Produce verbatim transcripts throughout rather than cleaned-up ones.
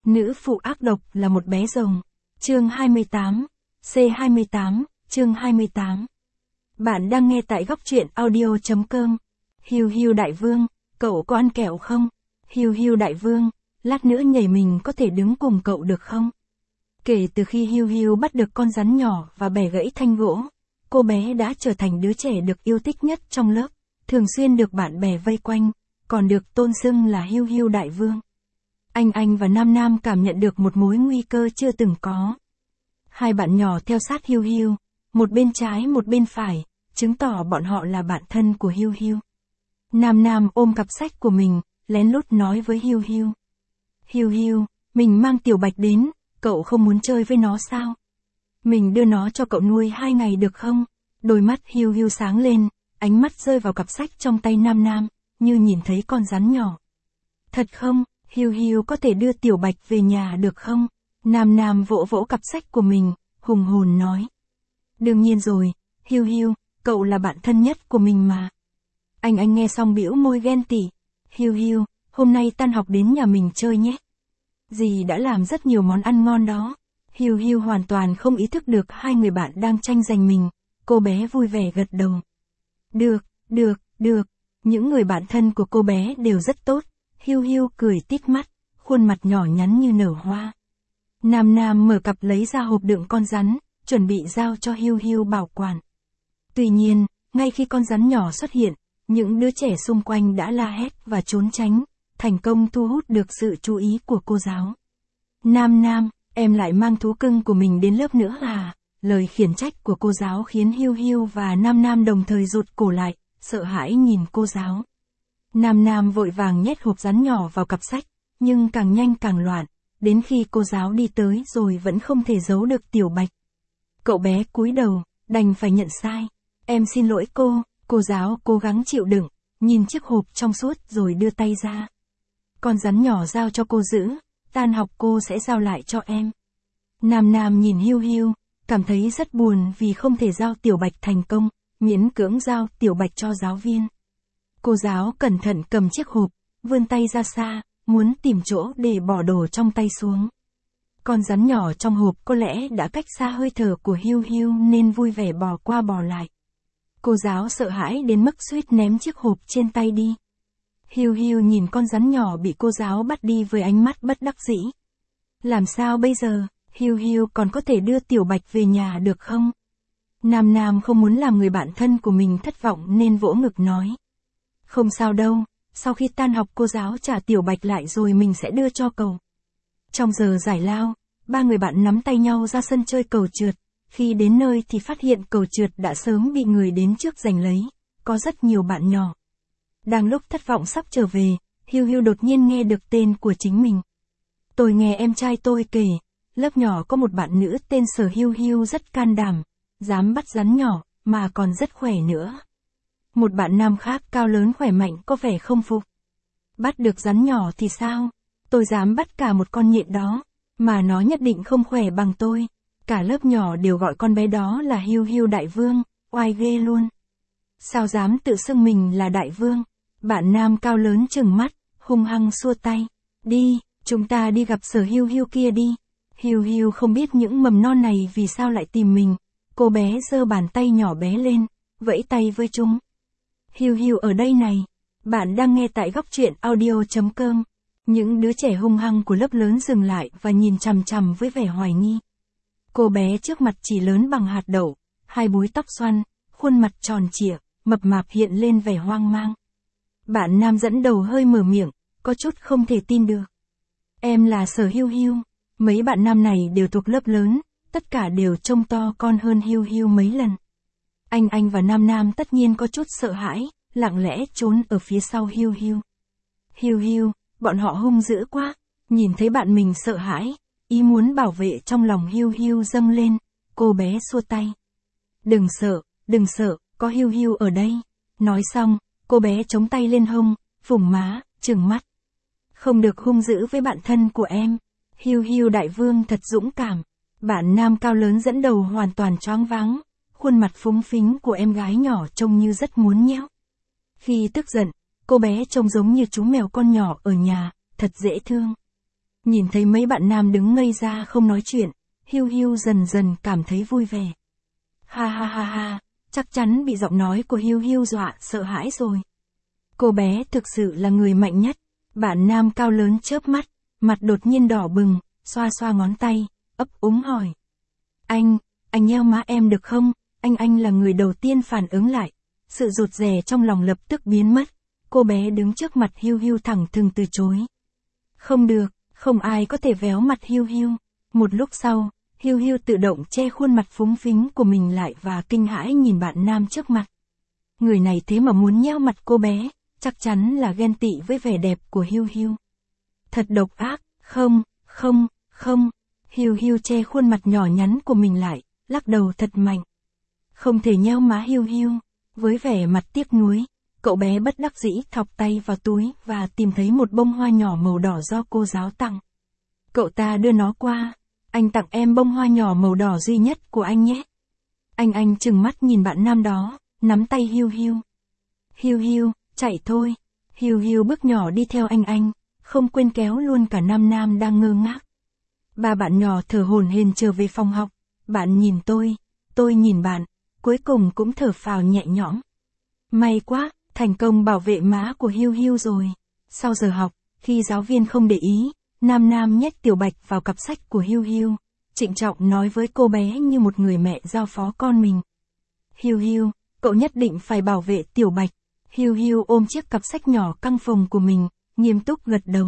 Nữ phụ ác độc là một bé rồng. Chương hai mươi tám. C hai mươi tám, chương hai mươi tám. Bạn đang nghe tại góc truyện audio chấm com. Hiu hiu đại vương, cậu có ăn kẹo không? Hiu hiu đại vương, lát nữa nhảy mình có thể đứng cùng cậu được không? Kể từ khi Hiu hiu bắt được con rắn nhỏ và bẻ gãy thanh gỗ, cô bé đã trở thành đứa trẻ được yêu thích nhất trong lớp, thường xuyên được bạn bè vây quanh, còn được tôn xưng là Hiu hiu đại vương. Anh Anh và Nam Nam cảm nhận được một mối nguy cơ chưa từng có. Hai bạn nhỏ theo sát Hiu hiu, một bên trái một bên phải, chứng tỏ bọn họ là bạn thân của Hiu hiu. Nam Nam ôm cặp sách của mình, lén lút nói với Hiu hiu. Hiu hiu, mình mang Tiểu Bạch đến, cậu không muốn chơi với nó sao? Mình đưa nó cho cậu nuôi hai ngày được không? Đôi mắt Hiu hiu sáng lên, ánh mắt rơi vào cặp sách trong tay Nam Nam, như nhìn thấy con rắn nhỏ. Thật không? Hiu hiu có thể đưa Tiểu Bạch về nhà được không? Nam Nam vỗ vỗ cặp sách của mình, hùng hồn nói. Đương nhiên rồi, Hiu hiu, cậu là bạn thân nhất của mình mà. Anh Anh nghe xong bĩu môi ghen tị. Hiu hiu, hôm nay tan học đến nhà mình chơi nhé. Dì đã làm rất nhiều món ăn ngon đó. Hiu hiu hoàn toàn không ý thức được hai người bạn đang tranh giành mình, cô bé vui vẻ gật đầu. Được, được, được, những người bạn thân của cô bé đều rất tốt. Hiu hiu cười tít mắt, khuôn mặt nhỏ nhắn như nở hoa. Nam Nam mở cặp lấy ra hộp đựng con rắn, chuẩn bị giao cho Hiu hiu bảo quản. Tuy nhiên, ngay khi con rắn nhỏ xuất hiện, những đứa trẻ xung quanh đã la hét và trốn tránh, thành công thu hút được sự chú ý của cô giáo. Nam Nam, em lại mang thú cưng của mình đến lớp nữa à? Lời khiển trách của cô giáo khiến Hiu hiu và Nam Nam đồng thời rụt cổ lại, sợ hãi nhìn cô giáo. Nam Nam vội vàng nhét hộp rắn nhỏ vào cặp sách, nhưng càng nhanh càng loạn, đến khi cô giáo đi tới rồi vẫn không thể giấu được Tiểu Bạch. Cậu bé cúi đầu, đành phải nhận sai. Em xin lỗi cô, cô giáo cố gắng chịu đựng, nhìn chiếc hộp trong suốt rồi đưa tay ra. Con rắn nhỏ giao cho cô giữ, tan học cô sẽ giao lại cho em. Nam Nam nhìn Hiu hiu, cảm thấy rất buồn vì không thể giao Tiểu Bạch thành công, miễn cưỡng giao Tiểu Bạch cho giáo viên. Cô giáo cẩn thận cầm chiếc hộp, vươn tay ra xa, muốn tìm chỗ để bỏ đồ trong tay xuống. Con rắn nhỏ trong hộp có lẽ đã cách xa hơi thở của Hiu hiu nên vui vẻ bò qua bò lại. Cô giáo sợ hãi đến mức suýt ném chiếc hộp trên tay đi. Hiu hiu nhìn con rắn nhỏ bị cô giáo bắt đi với ánh mắt bất đắc dĩ. Làm sao bây giờ, Hiu hiu còn có thể đưa Tiểu Bạch về nhà được không? Nam Nam không muốn làm người bạn thân của mình thất vọng nên vỗ ngực nói. Không sao đâu, sau khi tan học cô giáo trả Tiểu Bạch lại rồi mình sẽ đưa cho cậu. Trong giờ giải lao, ba người bạn nắm tay nhau ra sân chơi cầu trượt. Khi đến nơi thì phát hiện cầu trượt đã sớm bị người đến trước giành lấy, có rất nhiều bạn nhỏ. Đang lúc thất vọng sắp trở về, Hiu hiu đột nhiên nghe được tên của chính mình. Tôi nghe em trai tôi kể, lớp nhỏ có một bạn nữ tên Sở Hiu hiu rất can đảm, dám bắt rắn nhỏ, mà còn rất khỏe nữa. Một bạn nam khác cao lớn khỏe mạnh có vẻ không phục. Bắt được rắn nhỏ thì sao? Tôi dám bắt cả một con nhện đó, mà nó nhất định không khỏe bằng tôi. Cả lớp nhỏ đều gọi con bé đó là Hiu hiu đại vương, oai ghê luôn. Sao dám tự xưng mình là đại vương? Bạn nam cao lớn trừng mắt, hung hăng xua tay. Đi, chúng ta đi gặp Sở Hiu hiu kia đi. Hiu hiu không biết những mầm non này vì sao lại tìm mình. Cô bé giơ bàn tay nhỏ bé lên, vẫy tay với chúng. Hiu hiu ở đây này. Bạn đang nghe tại góc truyện audio chấm com. Những đứa trẻ hung hăng của lớp lớn dừng lại và nhìn chằm chằm với vẻ hoài nghi. Cô bé trước mặt chỉ lớn bằng hạt đậu, hai búi tóc xoăn, khuôn mặt tròn trịa, mập mạp hiện lên vẻ hoang mang. Bạn nam dẫn đầu hơi mở miệng, có chút không thể tin được. Em là Sở Hiu hiu. Mấy bạn nam này đều thuộc lớp lớn, tất cả đều trông to con hơn Hiu hiu mấy lần. Anh Anh và Nam Nam tất nhiên có chút sợ hãi, lặng lẽ trốn ở phía sau Hiu hiu. Hiu hiu, bọn họ hung dữ quá. Nhìn thấy bạn mình sợ hãi, ý muốn bảo vệ trong lòng Hiu hiu dâng lên, cô bé xua tay. Đừng sợ, đừng sợ, có Hiu hiu ở đây. Nói xong, cô bé chống tay lên hông, phủng má, trừng mắt. Không được hung dữ với bạn thân của em. Hiu hiu đại vương thật dũng cảm. Bạn nam cao lớn dẫn đầu hoàn toàn choáng váng, khuôn mặt phúng phính của em gái nhỏ trông như rất muốn nhéo. Khi tức giận, cô bé trông giống như chú mèo con nhỏ ở nhà, thật dễ thương. Nhìn thấy mấy bạn nam đứng ngây ra không nói chuyện, Hiu Hiu dần dần cảm thấy vui vẻ. Ha ha ha ha, chắc chắn bị giọng nói của Hiu Hiu dọa sợ hãi rồi. Cô bé thực sự là người mạnh nhất. Bạn nam cao lớn chớp mắt, mặt đột nhiên đỏ bừng, xoa xoa ngón tay, ấp úng hỏi. Anh, anh nheo má em được không? Anh anh là người đầu tiên phản ứng lại. Sự rụt rè trong lòng lập tức biến mất. Cô bé đứng trước mặt Hiu Hiu thẳng thừng từ chối. Không được, không ai có thể véo mặt Hiu Hiu. Một lúc sau, Hiu Hiu tự động che khuôn mặt phúng phính của mình lại và kinh hãi nhìn bạn nam trước mặt. Người này thế mà muốn nheo mặt cô bé, chắc chắn là ghen tị với vẻ đẹp của Hiu Hiu. Thật độc ác, không, không, không. Hiu Hiu che khuôn mặt nhỏ nhắn của mình lại, lắc đầu thật mạnh. Không thể nheo má Hiu Hiu. Với vẻ mặt tiếc nuối, cậu bé bất đắc dĩ thọc tay vào túi và tìm thấy một bông hoa nhỏ màu đỏ do cô giáo tặng. Cậu ta đưa nó qua. Anh tặng em bông hoa nhỏ màu đỏ duy nhất của anh nhé. Anh anh trừng mắt nhìn bạn nam đó, nắm tay Hiu Hiu. Hiu Hiu, chạy thôi. Hiu Hiu bước nhỏ đi theo anh anh, không quên kéo luôn cả nam nam đang ngơ ngác. Ba bạn nhỏ thở hổn hển trở về phòng học. Bạn nhìn tôi, tôi nhìn bạn, cuối cùng cũng thở phào nhẹ nhõm. May quá, thành công bảo vệ má của Hiu Hiu rồi. Sau giờ học, khi giáo viên không để ý, Nam Nam nhét tiểu bạch vào cặp sách của Hiu Hiu, trịnh trọng nói với cô bé như một người mẹ giao phó con mình. Hiu Hiu, cậu nhất định phải bảo vệ tiểu bạch. Hiu Hiu ôm chiếc cặp sách nhỏ căng phồng của mình, nghiêm túc gật đầu.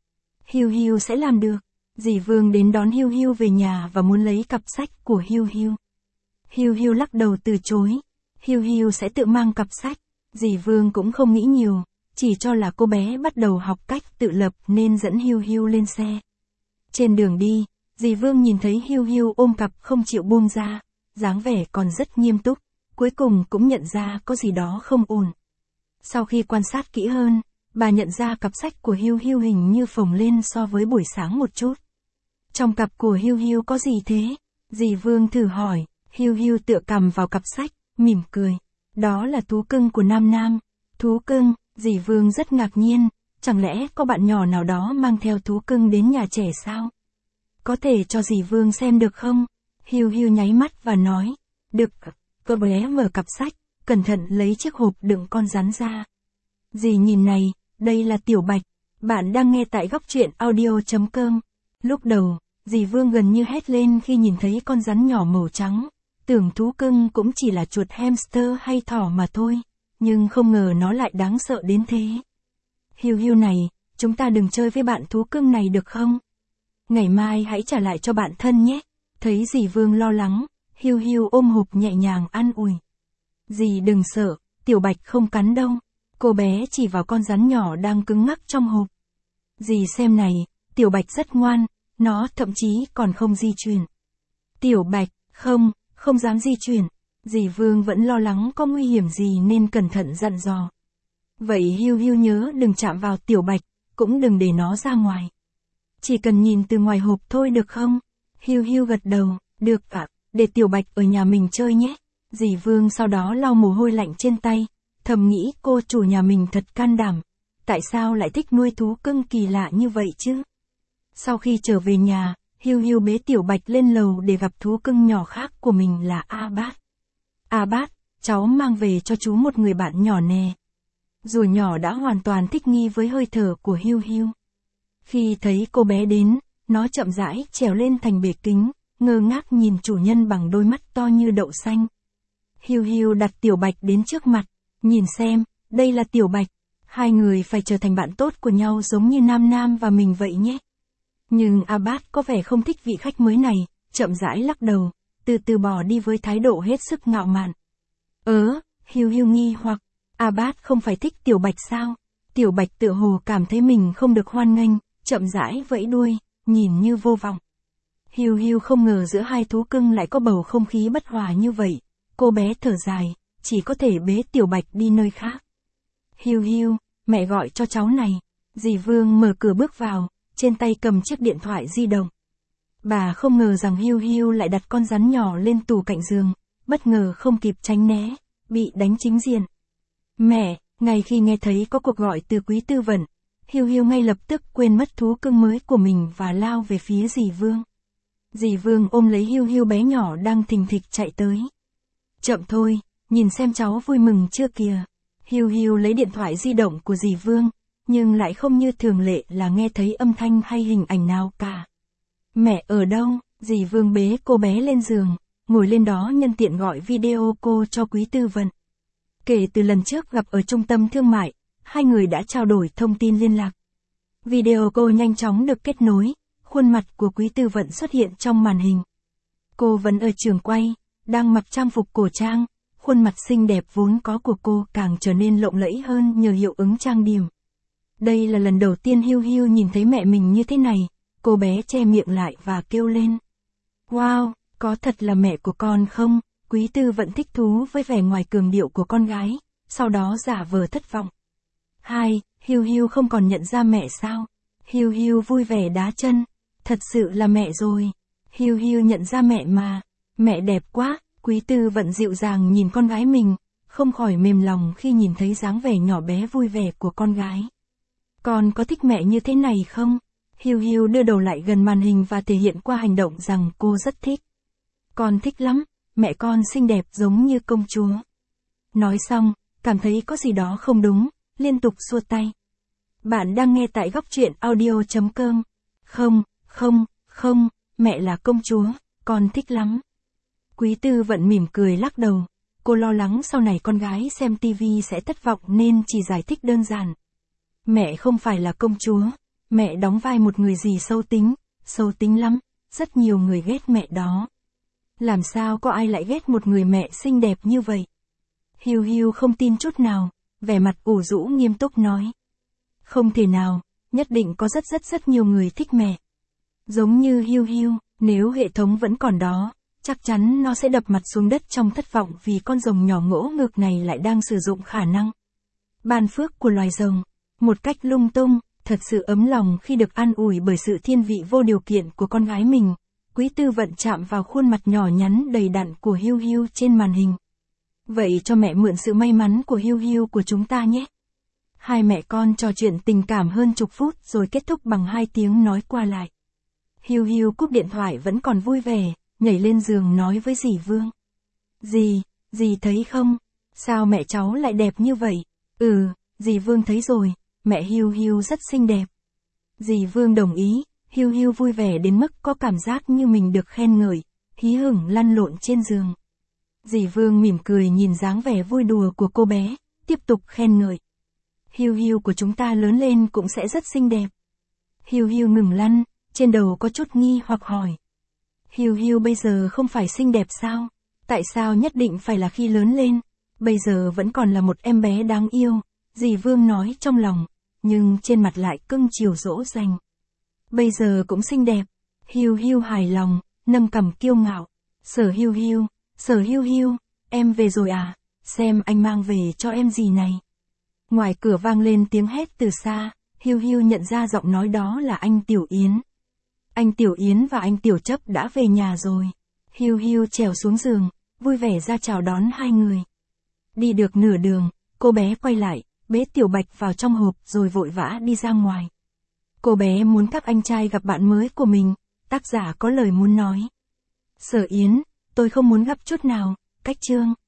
Hiu Hiu sẽ làm được. Dì Vương đến đón Hiu Hiu về nhà và muốn lấy cặp sách của Hiu Hiu. Hiu Hiu lắc đầu từ chối. Hiu Hiu sẽ tự mang cặp sách. Dì Vương cũng không nghĩ nhiều, chỉ cho là cô bé bắt đầu học cách tự lập nên dẫn Hiu Hiu lên xe. Trên đường đi, dì Vương nhìn thấy Hiu Hiu ôm cặp không chịu buông ra, dáng vẻ còn rất nghiêm túc, cuối cùng cũng nhận ra có gì đó không ổn. Sau khi quan sát kỹ hơn, bà nhận ra cặp sách của Hiu Hiu hình như phồng lên so với buổi sáng một chút. Trong cặp của Hiu Hiu có gì thế? Dì Vương thử hỏi. Hiu Hiu tựa cằm vào cặp sách, mỉm cười. Đó là thú cưng của Nam Nam. Thú cưng, dì Vương rất ngạc nhiên. Chẳng lẽ có bạn nhỏ nào đó mang theo thú cưng đến nhà trẻ sao? Có thể cho dì Vương xem được không? Hiu Hiu nháy mắt và nói. Được. Cô bé mở cặp sách, cẩn thận lấy chiếc hộp đựng con rắn ra. Dì nhìn này, đây là Tiểu Bạch. Bạn đang nghe tại góc truyện audio chấm com. Lúc đầu, dì Vương gần như hét lên khi nhìn thấy con rắn nhỏ màu trắng. Tưởng thú cưng cũng chỉ là chuột hamster hay thỏ mà thôi, nhưng không ngờ nó lại đáng sợ đến thế. Hiu Hiu này, chúng ta đừng chơi với bạn thú cưng này được không? Ngày mai hãy trả lại cho bạn thân nhé. Thấy dì Vương lo lắng, Hiu Hiu ôm hộp nhẹ nhàng an ủi. Dì đừng sợ, Tiểu Bạch không cắn đâu. Cô bé chỉ vào con rắn nhỏ đang cứng ngắc trong hộp. Dì xem này, Tiểu Bạch rất ngoan, nó thậm chí còn không di chuyển. Tiểu Bạch, không, không dám di chuyển. Dì Vương vẫn lo lắng có nguy hiểm gì nên cẩn thận dặn dò. Vậy Hiu Hiu nhớ đừng chạm vào Tiểu Bạch, cũng đừng để nó ra ngoài. Chỉ cần nhìn từ ngoài hộp thôi được không? Hiu Hiu gật đầu, được ạ, để Tiểu Bạch ở nhà mình chơi nhé. Dì Vương sau đó lau mồ hôi lạnh trên tay, thầm nghĩ cô chủ nhà mình thật can đảm. Tại sao lại thích nuôi thú cưng kỳ lạ như vậy chứ? Sau khi trở về nhà, Hiu Hiu bế Tiểu Bạch lên lầu để gặp thú cưng nhỏ khác của mình là A Bát. A Bát, cháu mang về cho chú một người bạn nhỏ nè. Rùa nhỏ đã hoàn toàn thích nghi với hơi thở của Hiu Hiu. Khi thấy cô bé đến, nó chậm rãi trèo lên thành bể kính, ngơ ngác nhìn chủ nhân bằng đôi mắt to như đậu xanh. Hiu Hiu đặt Tiểu Bạch đến trước mặt, nhìn xem, đây là Tiểu Bạch. Hai người phải trở thành bạn tốt của nhau giống như Nam Nam và mình vậy nhé. Nhưng A Bát có vẻ không thích vị khách mới này, chậm rãi lắc đầu, từ từ bỏ đi với thái độ hết sức ngạo mạn. Ớ, Hiu Hiu nghi hoặc, A Bát không phải thích Tiểu Bạch sao? Tiểu Bạch tựa hồ cảm thấy mình không được hoan nghênh, chậm rãi vẫy đuôi, nhìn như vô vọng. Hiu Hiu không ngờ giữa hai thú cưng lại có bầu không khí bất hòa như vậy. Cô bé thở dài, chỉ có thể bế Tiểu Bạch đi nơi khác. Hiu Hiu, mẹ gọi cho cháu này. Dì Vương mở cửa bước vào, trên tay cầm chiếc điện thoại di động. Bà không ngờ rằng Hiu Hiu lại đặt con rắn nhỏ lên tủ cạnh giường, bất ngờ không kịp tránh né, bị đánh chính diện. Mẹ, ngay khi nghe thấy có cuộc gọi từ Quý Tư Vận, Hiu Hiu ngay lập tức quên mất thú cưng mới của mình và lao về phía dì Vương. Dì Vương ôm lấy Hiu Hiu bé nhỏ đang thình thịch chạy tới. Chậm thôi, nhìn xem cháu vui mừng chưa kìa. Hiu Hiu lấy điện thoại di động của dì Vương, nhưng lại không như thường lệ là nghe thấy âm thanh hay hình ảnh nào cả. Mẹ ở đâu? Dì Vương bế cô bé lên giường, ngồi lên đó nhân tiện gọi video cô cho Quý Tư Vận. Kể từ lần trước gặp ở trung tâm thương mại, hai người đã trao đổi thông tin liên lạc. Video cô nhanh chóng được kết nối, khuôn mặt của Quý Tư Vận xuất hiện trong màn hình. Cô vẫn ở trường quay, đang mặc trang phục cổ trang, khuôn mặt xinh đẹp vốn có của cô càng trở nên lộng lẫy hơn nhờ hiệu ứng trang điểm. Đây là lần đầu tiên Hiu Hiu nhìn thấy mẹ mình như thế này, cô bé che miệng lại và kêu lên. Wow, có thật là mẹ của con không? Quý Tư Vận thích thú với vẻ ngoài cường điệu của con gái, sau đó giả vờ thất vọng. Hai, Hiu Hiu không còn nhận ra mẹ sao? Hiu Hiu vui vẻ đá chân, thật sự là mẹ rồi. Hiu Hiu nhận ra mẹ mà, mẹ đẹp quá. Quý Tư Vận dịu dàng nhìn con gái mình, không khỏi mềm lòng khi nhìn thấy dáng vẻ nhỏ bé vui vẻ của con gái. Con có thích mẹ như thế này không? Hiu Hiu đưa đầu lại gần màn hình và thể hiện qua hành động rằng cô rất thích. Con thích lắm, mẹ con xinh đẹp giống như công chúa. Nói xong, cảm thấy có gì đó không đúng, liên tục xua tay. Bạn đang nghe tại góc truyện audio chấm com. Không, không, không, mẹ là công chúa, con thích lắm. Quý Tư Vận mỉm cười lắc đầu, cô lo lắng sau này con gái xem tivi sẽ thất vọng nên chỉ giải thích đơn giản. Mẹ không phải là công chúa, mẹ đóng vai một người dì sâu tính, sâu tính lắm, rất nhiều người ghét mẹ đó. Làm sao có ai lại ghét một người mẹ xinh đẹp như vậy? Hiu Hiu không tin chút nào, vẻ mặt ủ rũ nghiêm túc nói. Không thể nào, nhất định có rất rất rất nhiều người thích mẹ. Giống như Hiu Hiu, nếu hệ thống vẫn còn đó, chắc chắn nó sẽ đập mặt xuống đất trong thất vọng vì con rồng nhỏ ngỗ ngược này lại đang sử dụng khả năng ban phước của loài rồng, một cách lung tung, thật sự ấm lòng khi được an ủi bởi sự thiên vị vô điều kiện của con gái mình. Quý Tư Vận chạm vào khuôn mặt nhỏ nhắn đầy đặn của Hiu Hiu trên màn hình. Vậy cho mẹ mượn sự may mắn của Hiu Hiu của chúng ta nhé. Hai mẹ con trò chuyện tình cảm hơn chục phút rồi kết thúc bằng hai tiếng nói qua lại. Hiu Hiu cúp điện thoại vẫn còn vui vẻ, nhảy lên giường nói với dì Vương. Dì, dì thấy không? Sao mẹ cháu lại đẹp như vậy? Ừ, dì Vương thấy rồi, mẹ Hiu Hiu rất xinh đẹp. Dì Vương đồng ý, Hiu Hiu vui vẻ đến mức có cảm giác như mình được khen ngợi, hí hửng lăn lộn trên giường. Dì Vương mỉm cười nhìn dáng vẻ vui đùa của cô bé, tiếp tục khen ngợi. Hiu Hiu của chúng ta lớn lên cũng sẽ rất xinh đẹp. Hiu Hiu ngừng lăn, trên đầu có chút nghi hoặc hỏi. Hiu Hiu bây giờ không phải xinh đẹp sao? Tại sao nhất định phải là khi lớn lên? Bây giờ vẫn còn là một em bé đáng yêu, dì Vương nói trong lòng, nhưng trên mặt lại cưng chiều dỗ dành. Bây giờ cũng xinh đẹp. Hiu Hiu hài lòng, nâng cằm kiêu ngạo. Sở Hiu Hiu, Sở Hiu Hiu, em về rồi à? Xem anh mang về cho em gì này. Ngoài cửa vang lên tiếng hét từ xa, Hiu Hiu nhận ra giọng nói đó là anh Tiểu Yến. Anh Tiểu Yến và anh Tiểu Chấp đã về nhà rồi. Hiu Hiu trèo xuống giường, vui vẻ ra chào đón hai người. Đi được nửa đường, cô bé quay lại, bế Tiểu Bạch vào trong hộp rồi vội vã đi ra ngoài. Cô bé muốn các anh trai gặp bạn mới của mình, tác giả có lời muốn nói. Sở Yến, tôi không muốn gặp chút nào, cách chương.